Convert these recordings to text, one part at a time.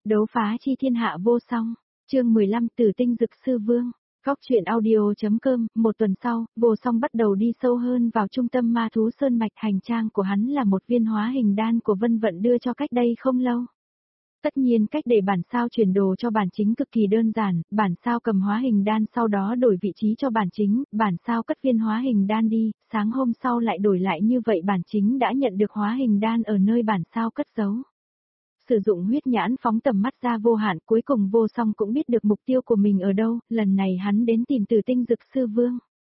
Đấu phá chi thiên hạ vô song, chương 15 Tử tinh dực sư vương. Góc truyện audio.com. Một tuần sau, Vô Song bắt đầu đi sâu hơn vào trung tâm ma thú sơn mạch. Hành trang của hắn là một viên hóa hình đan của Vân Vận đưa cho cách đây không lâu. Tất nhiên cách để bản sao chuyển đồ cho bản chính cực kỳ đơn giản, bản sao cầm hóa hình đan sau đó đổi vị trí cho bản chính, bản sao cất viên hóa hình đan đi, sáng hôm sau lại đổi lại như vậy bản chính đã nhận được hóa hình đan ở nơi bản sao cất giấu. Sử dụng huyết nhãn phóng tầm mắt ra vô hạn, cuối cùng Vô Song cũng biết được mục tiêu của mình ở đâu, lần này hắn đến tìm Tử tinh dực sư vương.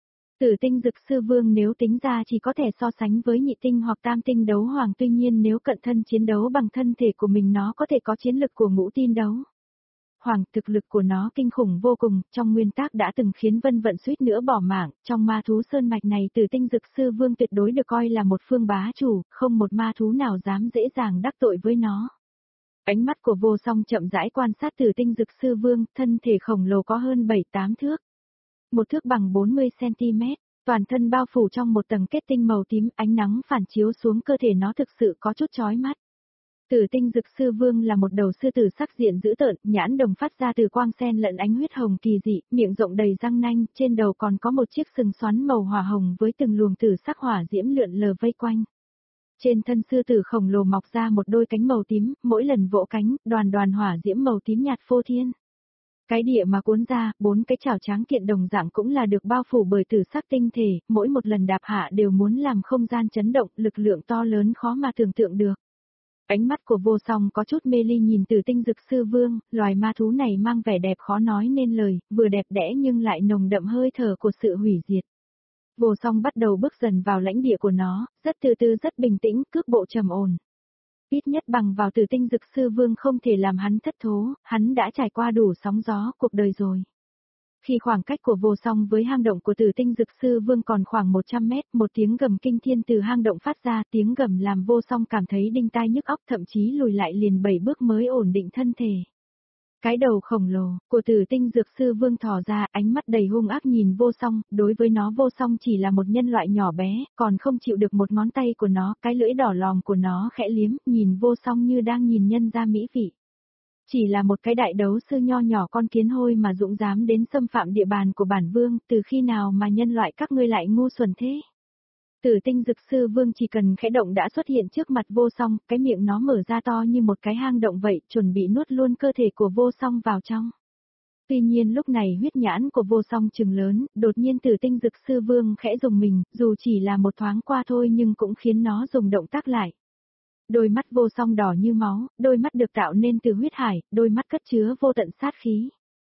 Tử tinh dực sư vương nếu tính ra chỉ có thể so sánh với nhị tinh hoặc tam tinh đấu hoàng, tuy nhiên nếu cận thân chiến đấu bằng thân thể của mình nó có thể có chiến lực của ngũ tinh đấu hoàng, thực lực của nó kinh khủng vô cùng, trong nguyên tắc đã từng khiến Vân Vận suýt nữa bỏ mạng, trong ma thú sơn mạch này Tử tinh dực sư vương tuyệt đối được coi là một phương bá chủ, không một ma thú nào dám dễ dàng đắc tội với nó. Ánh mắt của Vô Song chậm rãi quan sát Tử tinh dực sư vương, thân thể khổng lồ có hơn 7-8 thước. Một thước bằng 40cm, toàn thân bao phủ trong một tầng kết tinh màu tím, ánh nắng phản chiếu xuống cơ thể nó thực sự có chút chói mắt. Tử tinh dực sư vương là một đầu sư tử sắc diện dữ tợn, nhãn đồng phát ra từ quang sen lẫn ánh huyết hồng kỳ dị, miệng rộng đầy răng nanh, trên đầu còn có một chiếc sừng xoắn màu hỏa hồng với từng luồng tử sắc hỏa diễm lượn lờ vây quanh. Trên thân sư tử khổng lồ mọc ra một đôi cánh màu tím, mỗi lần vỗ cánh, đoàn hỏa diễm màu tím nhạt phô thiên. Cái địa mà cuốn ra, 4 cái chảo tráng kiện đồng dạng cũng là được bao phủ bởi tử sắc tinh thể, mỗi một lần đạp hạ đều muốn làm không gian chấn động, lực lượng to lớn khó mà tưởng tượng được. Ánh mắt của Vô Song có chút mê ly nhìn Tử tinh dực sư vương, loài ma thú này mang vẻ đẹp khó nói nên lời, vừa đẹp đẽ nhưng lại nồng đậm hơi thở của sự hủy diệt. Vô Song bắt đầu bước dần vào lãnh địa của nó, rất từ từ rất bình tĩnh, cước bộ trầm ổn. Ít nhất bằng vào Tử tinh dực sư vương không thể làm hắn thất thố, hắn đã trải qua đủ sóng gió cuộc đời rồi. Khi khoảng cách của Vô Song với hang động của Tử tinh dực sư vương còn khoảng 100 mét, một tiếng gầm kinh thiên từ hang động phát ra, tiếng gầm làm Vô Song cảm thấy đinh tai nhức óc, thậm chí lùi lại liền 7 bước mới ổn định thân thể. Cái đầu khổng lồ của Tử tinh dược sư vương thò ra, ánh mắt đầy hung ác nhìn Vô Song, đối với nó Vô Song chỉ là một nhân loại nhỏ bé, còn không chịu được một ngón tay của nó, cái lưỡi đỏ lòm của nó khẽ liếm, nhìn Vô Song như đang nhìn nhân gia mỹ vị. Chỉ là một cái đại đấu sư nho nhỏ con kiến hôi mà dũng dám đến xâm phạm địa bàn của bản vương, từ khi nào mà nhân loại các ngươi lại ngu xuẩn thế? Tử tinh dực sư vương chỉ cần khẽ động đã xuất hiện trước mặt Vô Song, cái miệng nó mở ra to như một cái hang động vậy, chuẩn bị nuốt luôn cơ thể của Vô Song vào trong. Tuy nhiên lúc này huyết nhãn của Vô Song trừng lớn, đột nhiên Tử tinh dực sư vương khẽ dùng mình, dù chỉ là một thoáng qua thôi nhưng cũng khiến nó dùng động tác lại. Đôi mắt Vô Song đỏ như máu, đôi mắt được tạo nên từ huyết hải, đôi mắt cất chứa vô tận sát khí.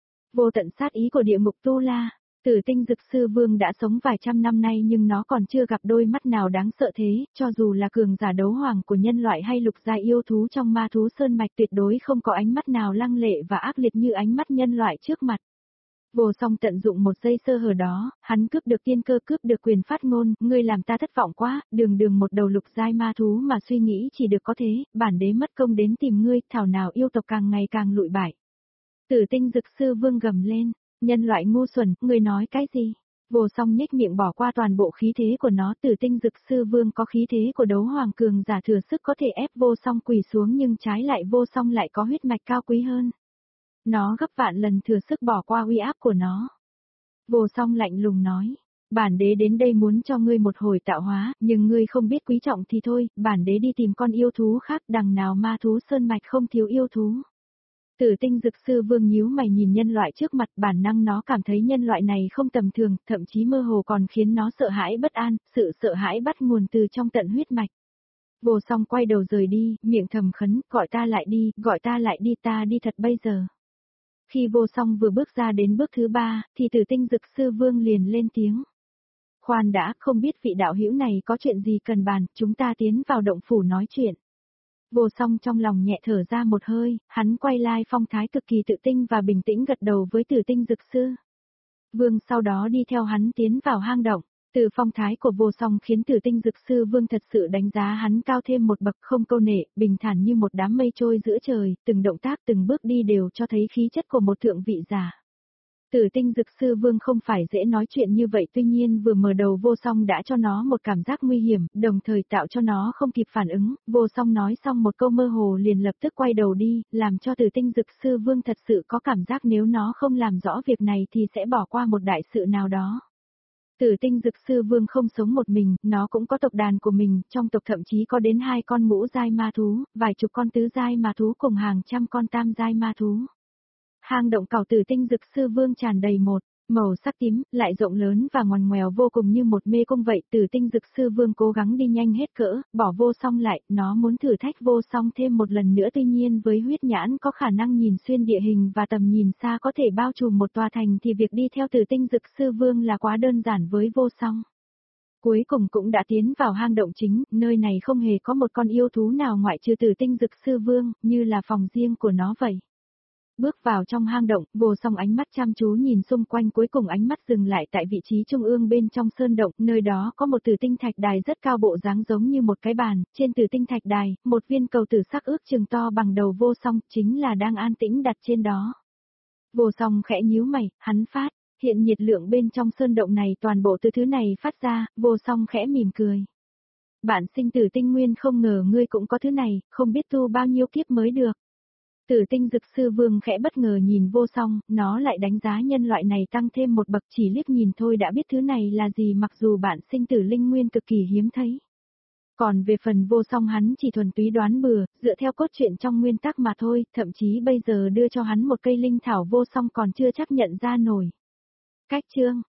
Vô tận sát ý của địa ngục Tu La. Tử tinh dực sư vương đã sống vài trăm năm nay nhưng nó còn chưa gặp đôi mắt nào đáng sợ thế, cho dù là cường giả đấu hoàng của nhân loại hay lục gia yêu thú trong ma thú sơn mạch tuyệt đối không có ánh mắt nào lăng lệ và ác liệt như ánh mắt nhân loại trước mặt. Vô Song tận dụng một giây sơ hở đó, hắn cướp được tiên cơ, cướp được quyền phát ngôn, ngươi làm ta thất vọng quá, đường một đầu lục giai ma thú mà suy nghĩ chỉ được có thế, bản đế mất công đến tìm ngươi, thảo nào yêu tộc càng ngày càng lụi bại. Tử tinh dực sư vương gầm lên, nhân loại ngu xuẩn, ngươi nói cái gì? Vô Song nhếch miệng bỏ qua toàn bộ khí thế của nó, Tử tinh dực sư vương có khí thế của đấu hoàng cường giả thừa sức có thể ép Vô Song quỳ xuống nhưng trái lại Vô Song lại có huyết mạch cao quý hơn. Nó gấp vạn lần thừa sức bỏ qua uy áp của nó. Vô Song lạnh lùng nói, bản đế đến đây muốn cho ngươi một hồi tạo hóa, nhưng ngươi không biết quý trọng thì thôi, bản đế đi tìm con yêu thú khác, đằng nào ma thú sơn mạch không thiếu yêu thú. Tử tinh dực sư vương nhíu mày nhìn nhân loại trước mặt, bản năng nó cảm thấy nhân loại này không tầm thường, thậm chí mơ hồ còn khiến nó sợ hãi bất an, sự sợ hãi bắt nguồn từ trong tận huyết mạch. Vô Song quay đầu rời đi, miệng thầm khấn, gọi ta lại đi, ta đi thật bây giờ. Khi Vô Song vừa bước ra đến bước thứ 3, thì Tử tinh dực sư vương liền lên tiếng. Khoan đã, không biết vị đạo hữu này có chuyện gì cần bàn, chúng ta tiến vào động phủ nói chuyện. Vô Song trong lòng nhẹ thở ra một hơi, hắn quay lại phong thái cực kỳ tự tin và bình tĩnh gật đầu với Tử tinh dực sư vương, sau đó đi theo hắn tiến vào hang động. Từ phong thái của Vô Song khiến Tử tinh dực sư vương thật sự đánh giá hắn cao thêm một bậc, không câu nệ, bình thản như một đám mây trôi giữa trời, từng động tác từng bước đi đều cho thấy khí chất của một thượng vị giả. Tử tinh dực sư vương không phải dễ nói chuyện như vậy, tuy nhiên vừa mở đầu vô song đã cho nó một cảm giác nguy hiểm, đồng thời tạo cho nó không kịp phản ứng, vô song nói xong một câu mơ hồ liền lập tức quay đầu đi, làm cho tử tinh dực sư vương thật sự có cảm giác nếu nó không làm rõ việc này thì sẽ bỏ qua một đại sự nào đó. Tử tinh dực sư vương không sống một mình, nó cũng có tộc đàn của mình, trong tộc thậm chí có đến 2 con ngũ giai ma thú, vài chục con tứ giai ma thú cùng hàng trăm con tam giai ma thú. Hang động cảo tử tinh dực sư vương tràn đầy một màu sắc tím, lại rộng lớn và ngoằn ngoèo vô cùng như một mê cung vậy. Tử tinh dực sư vương cố gắng đi nhanh hết cỡ, bỏ vô song lại, nó muốn thử thách vô song thêm một lần nữa, tuy nhiên với huyết nhãn có khả năng nhìn xuyên địa hình và tầm nhìn xa có thể bao trùm một tòa thành thì việc đi theo tử tinh dực sư vương là quá đơn giản với vô song. Cuối cùng cũng đã tiến vào hang động chính, nơi này không hề có một con yêu thú nào ngoại trừ tử tinh dực sư vương, như là phòng riêng của nó vậy. Bước vào trong hang động, vô song ánh mắt chăm chú nhìn xung quanh, cuối cùng ánh mắt dừng lại tại vị trí trung ương bên trong sơn động, nơi đó có một tử tinh thạch đài rất cao, bộ dáng giống như một cái bàn, trên tử tinh thạch đài, một viên cầu tử sắc ước chừng to bằng đầu vô song, chính là đang an tĩnh đặt trên đó. Vô song khẽ nhíu mày, hắn phát hiện nhiệt lượng bên trong sơn động này, toàn bộ từ thứ này phát ra, vô song khẽ mỉm cười. Bạn sinh tử tinh nguyên, không ngờ ngươi cũng có thứ này, không biết tu bao nhiêu kiếp mới được. Tử tinh dực sư vương khẽ bất ngờ nhìn vô song, nó lại đánh giá nhân loại này tăng thêm một bậc, chỉ liếc nhìn thôi đã biết thứ này là gì, mặc dù bạn sinh tử linh nguyên cực kỳ hiếm thấy. Còn về phần vô song, hắn chỉ thuần túy đoán bừa, dựa theo cốt truyện trong nguyên tắc mà thôi, thậm chí bây giờ đưa cho hắn một cây linh thảo vô song còn chưa chắc nhận ra nổi. Cách chương